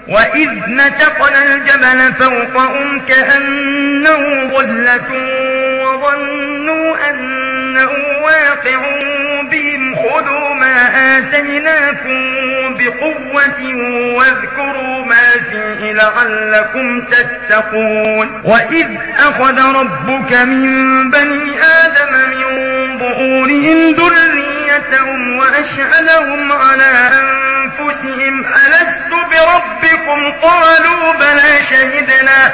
وإذ نتقنا الجبل فوقهم كأنه ظلة وظنوا أنه واقع بهم خذوا ما آتيناكم بقوة واذكروا ما فيه لعلكم تتقون وإذ أخذ ربك من بني آدم من ظهورهم ذريتهم وأشهدهم على أنفسهم ألست بربكم قالوا بلى شهدنا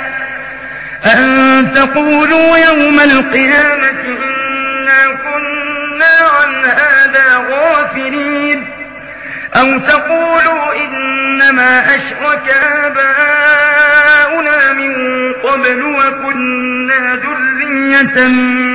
أن تقولوا يوم القيامة إنا كنا عن هذا غافلين أو تقولوا إنما أشرك آباؤنا من قبل وكنا ذرية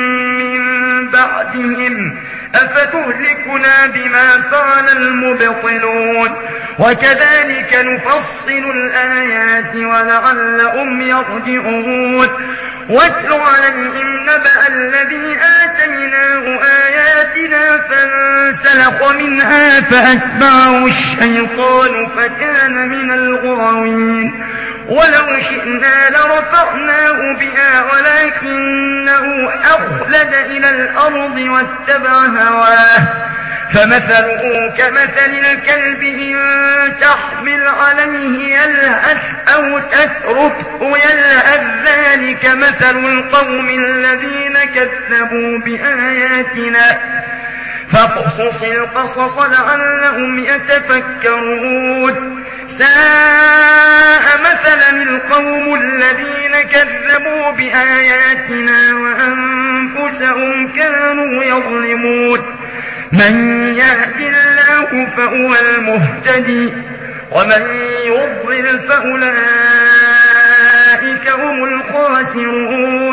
من بعدهم أفتهلكنا بما فعل المبطلون وكذلك نفصل الآيات ولعلهم يرجعون واتل عليهم نبأ الذي آتيناه آياتنا فانسلخ منها فأتبعه الشيطان فكان من الغاوين ولو شئنا لرفعناه بها ولكنه أخلد إلى الأرض واتبع هواه فمثله كمثل الكلب إن تحمل عليه يلهث أو تتركه يلهث ذلك مثل القوم الذين كذبوا بآياتنا فاقصص القصص لعلهم يتفكرون ساء مثلا القوم الذين كذبوا بآياتنا وأنفسهم كانوا يظلمون من يهد الله فهو المهتدي ومن يضلل فأولئك هم الخاسرون